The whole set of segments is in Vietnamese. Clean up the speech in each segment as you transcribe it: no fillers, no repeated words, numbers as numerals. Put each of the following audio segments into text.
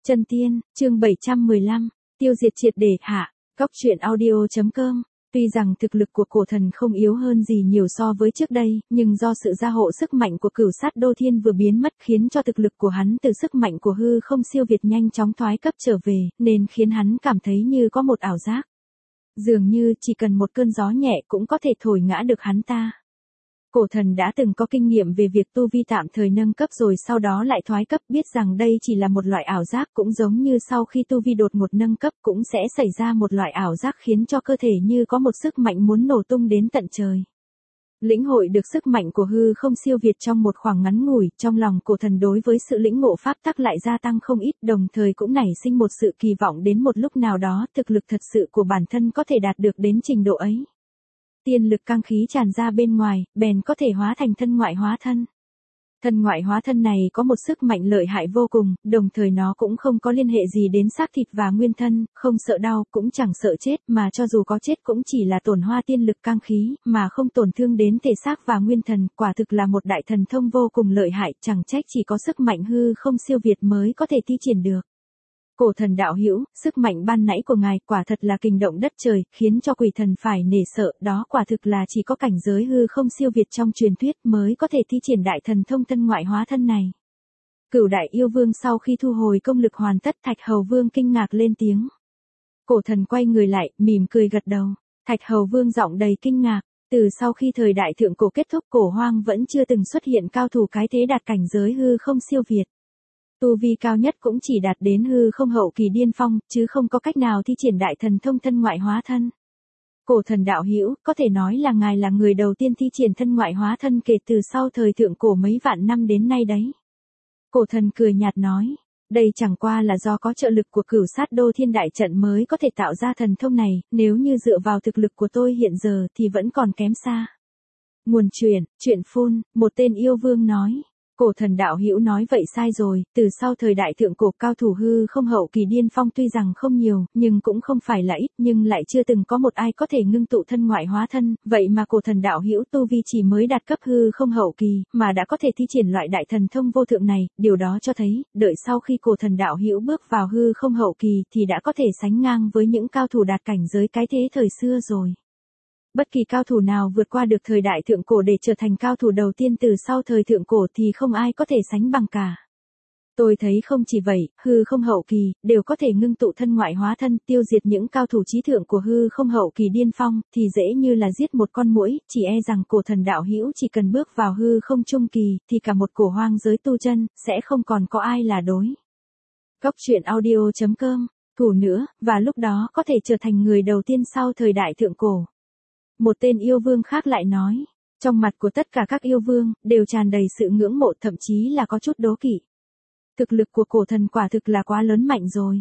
Chân tiên, chương 715, tiêu diệt triệt để hạ, góc truyện audio.com. Tuy rằng thực lực của cổ thần không yếu hơn gì nhiều so với trước đây, nhưng do sự gia hộ sức mạnh của cửu sát đô thiên vừa biến mất khiến cho thực lực của hắn từ sức mạnh của hư không siêu việt nhanh chóng thoái cấp trở về, nên khiến hắn cảm thấy như có một ảo giác. Dường như chỉ cần một cơn gió nhẹ cũng có thể thổi ngã được hắn ta. Cổ thần đã từng có kinh nghiệm về việc tu vi tạm thời nâng cấp rồi sau đó lại thoái cấp, biết rằng đây chỉ là một loại ảo giác, cũng giống như sau khi tu vi đột ngột nâng cấp cũng sẽ xảy ra một loại ảo giác khiến cho cơ thể như có một sức mạnh muốn nổ tung đến tận trời. Lĩnh hội được sức mạnh của hư không siêu việt trong một khoảng ngắn ngủi, trong lòng cổ thần đối với sự lĩnh ngộ pháp tắc lại gia tăng không ít, đồng thời cũng nảy sinh một sự kỳ vọng đến một lúc nào đó thực lực thật sự của bản thân có thể đạt được đến trình độ ấy. Tiên lực căng khí tràn ra bên ngoài, bèn có thể hóa thành thân ngoại hóa thân. Thân ngoại hóa thân này có một sức mạnh lợi hại vô cùng, đồng thời nó cũng không có liên hệ gì đến xác thịt và nguyên thân, không sợ đau, cũng chẳng sợ chết, mà cho dù có chết cũng chỉ là tổn hoa tiên lực căng khí, mà không tổn thương đến thể xác và nguyên thần, quả thực là một đại thần thông vô cùng lợi hại, chẳng trách chỉ có sức mạnh hư không siêu việt mới có thể thi triển được. Cổ thần đạo hữu, sức mạnh ban nãy của ngài quả thật là kinh động đất trời, khiến cho quỷ thần phải nể sợ, đó quả thực là chỉ có cảnh giới hư không siêu việt trong truyền thuyết mới có thể thi triển đại thần thông thân ngoại hóa thân này. Cửu đại yêu vương sau khi thu hồi công lực hoàn tất, Thạch Hầu Vương kinh ngạc lên tiếng. Cổ thần quay người lại, mỉm cười gật đầu. Thạch Hầu Vương giọng đầy kinh ngạc, từ sau khi thời đại thượng cổ kết thúc, cổ hoang vẫn chưa từng xuất hiện cao thủ cái thế đạt cảnh giới hư không siêu việt. Tu vi cao nhất cũng chỉ đạt đến hư không hậu kỳ điên phong, chứ không có cách nào thi triển đại thần thông thân ngoại hóa thân. Cổ thần đạo hữu, có thể nói là ngài là người đầu tiên thi triển thân ngoại hóa thân kể từ sau thời thượng cổ mấy vạn năm đến nay đấy. Cổ thần cười nhạt nói, đây chẳng qua là do có trợ lực của cửu sát đô thiên đại trận mới có thể tạo ra thần thông này, nếu như dựa vào thực lực của tôi hiện giờ thì vẫn còn kém xa. Nguồn chuyện phun, một tên yêu vương nói. Cổ thần đạo hữu nói vậy sai rồi, từ sau thời đại thượng cổ cao thủ hư không hậu kỳ điên phong tuy rằng không nhiều, nhưng cũng không phải là ít, nhưng lại chưa từng có một ai có thể ngưng tụ thân ngoại hóa thân, vậy mà cổ thần đạo hữu tu vi chỉ mới đạt cấp hư không hậu kỳ, mà đã có thể thi triển loại đại thần thông vô thượng này, điều đó cho thấy, đợi sau khi cổ thần đạo hữu bước vào hư không hậu kỳ thì đã có thể sánh ngang với những cao thủ đạt cảnh giới cái thế thời xưa rồi. Bất kỳ cao thủ nào vượt qua được thời đại thượng cổ để trở thành cao thủ đầu tiên từ sau thời thượng cổ thì không ai có thể sánh bằng cả. Tôi thấy không chỉ vậy, hư không hậu kỳ, đều có thể ngưng tụ thân ngoại hóa thân tiêu diệt những cao thủ chí thượng của hư không hậu kỳ điên phong, thì dễ như là giết một con muỗi, chỉ e rằng cổ thần đạo hữu chỉ cần bước vào hư không trung kỳ, thì cả một cổ hoang giới tu chân, sẽ không còn có ai là đối. Góc truyện audio.com, thủ nữa, và lúc đó có thể trở thành người đầu tiên sau thời đại thượng cổ. Một tên yêu vương khác lại nói, trong mặt của tất cả các yêu vương, đều tràn đầy sự ngưỡng mộ, thậm chí là có chút đố kỵ. Thực lực của cổ thần quả thực là quá lớn mạnh rồi.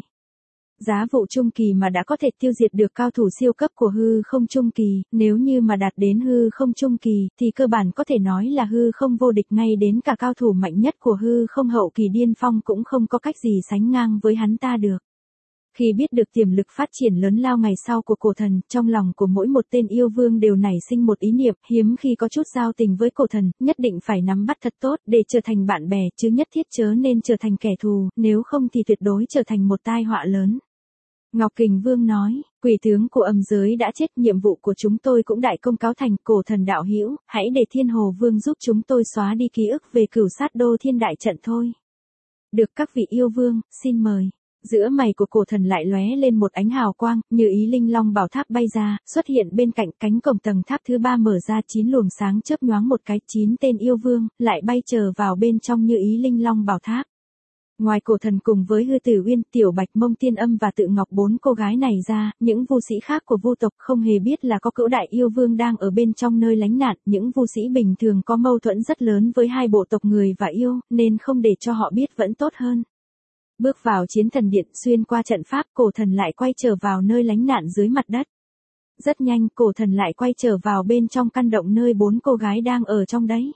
Giá vụ trung kỳ mà đã có thể tiêu diệt được cao thủ siêu cấp của hư không trung kỳ, nếu như mà đạt đến hư không trung kỳ, thì cơ bản có thể nói là hư không vô địch, ngay đến cả cao thủ mạnh nhất của hư không hậu kỳ điên phong cũng không có cách gì sánh ngang với hắn ta được. Khi biết được tiềm lực phát triển lớn lao ngày sau của cổ thần, trong lòng của mỗi một tên yêu vương đều nảy sinh một ý niệm, hiếm khi có chút giao tình với cổ thần, nhất định phải nắm bắt thật tốt để trở thành bạn bè, chứ nhất thiết chớ nên trở thành kẻ thù, nếu không thì tuyệt đối trở thành một tai họa lớn. Ngọc Kình Vương nói, quỷ tướng của âm giới đã chết, nhiệm vụ của chúng tôi cũng đại công cáo thành, cổ thần đạo hữu, hãy để Thiên Hồ Vương giúp chúng tôi xóa đi ký ức về cửu sát đô thiên đại trận thôi. Được các vị yêu vương, xin mời. Giữa mày của cổ thần lại lóe lên một ánh hào quang, như ý linh long bảo tháp bay ra, xuất hiện bên cạnh cánh cổng tầng tháp thứ 3 mở ra, 9 luồng sáng chớp nhoáng một cái, 9 tên yêu vương lại bay trở vào bên trong như ý linh long bảo tháp. Ngoài cổ thần cùng với Hư Tử Uyên, Tiểu Bạch, Mông Tiên Âm và Tự Ngọc, 4 cô gái này ra, những vu sĩ khác của vu tộc không hề biết là có cửu đại yêu vương đang ở bên trong nơi lánh nạn, những vu sĩ bình thường có mâu thuẫn rất lớn với hai bộ tộc người và yêu, nên không để cho họ biết vẫn tốt hơn. Bước vào chiến thần điện, xuyên qua trận pháp, cổ thần lại quay trở vào nơi lánh nạn dưới mặt đất. Rất nhanh, cổ thần lại quay trở vào bên trong căn động nơi 4 cô gái đang ở trong đấy.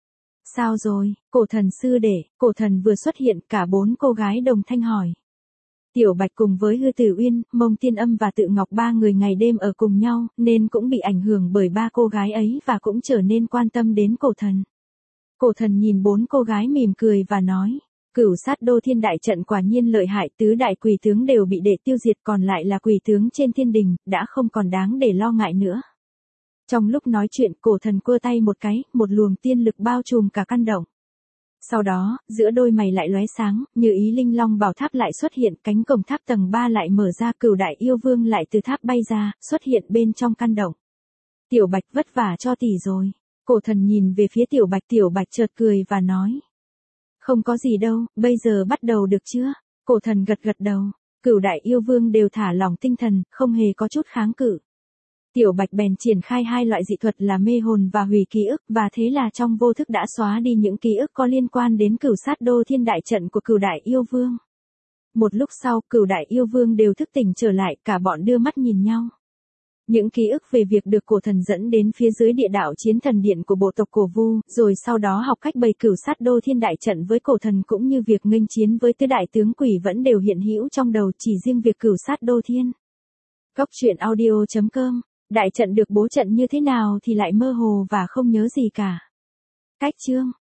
Sao rồi, cổ thần sư đệ? Cổ thần vừa xuất hiện, cả 4 cô gái đồng thanh hỏi. Tiểu Bạch cùng với Hư Tử Uyên, Mông Tiên Âm và Tự Ngọc 3 người ngày đêm ở cùng nhau, nên cũng bị ảnh hưởng bởi 3 cô gái ấy và cũng trở nên quan tâm đến cổ thần. Cổ thần nhìn 4 cô gái mỉm cười và nói. Cửu Sát Đô Thiên đại trận quả nhiên lợi hại, tứ đại quỷ tướng đều bị đệ tiêu diệt, còn lại là quỷ tướng trên thiên đình, đã không còn đáng để lo ngại nữa. Trong lúc nói chuyện, cổ thần cua tay một cái, một luồng tiên lực bao trùm cả căn động. Sau đó, giữa đôi mày lại lóe sáng, như ý linh long bảo tháp lại xuất hiện, cánh cổng tháp tầng 3 lại mở ra, Cửu đại yêu vương lại từ tháp bay ra, xuất hiện bên trong căn động. Tiểu Bạch vất vả cho tỷ rồi. Cổ thần nhìn về phía Tiểu Bạch chợt cười và nói. Không có gì đâu, bây giờ bắt đầu được chưa? Cổ thần gật gật đầu, Cửu đại yêu vương đều thả lỏng tinh thần, không hề có chút kháng cự. Tiểu Bạch bèn triển khai hai loại dị thuật là mê hồn và hủy ký ức, và thế là trong vô thức đã xóa đi những ký ức có liên quan đến Cửu Sát Đô Thiên đại trận của Cửu đại yêu vương. Một lúc sau, Cửu đại yêu vương đều thức tỉnh trở lại, cả bọn đưa mắt nhìn nhau. Những ký ức về việc được cổ thần dẫn đến phía dưới địa đạo chiến thần điện của bộ tộc Cổ Vu, rồi sau đó học cách bày Cửu Sát Đô Thiên đại trận với cổ thần, cũng như việc nghênh chiến với tứ đại tướng quỷ vẫn đều hiện hữu trong đầu, chỉ riêng việc Cửu Sát Đô Thiên. Góc truyện audio.com. Đại trận được bố trận như thế nào thì lại mơ hồ và không nhớ gì cả. Cách chương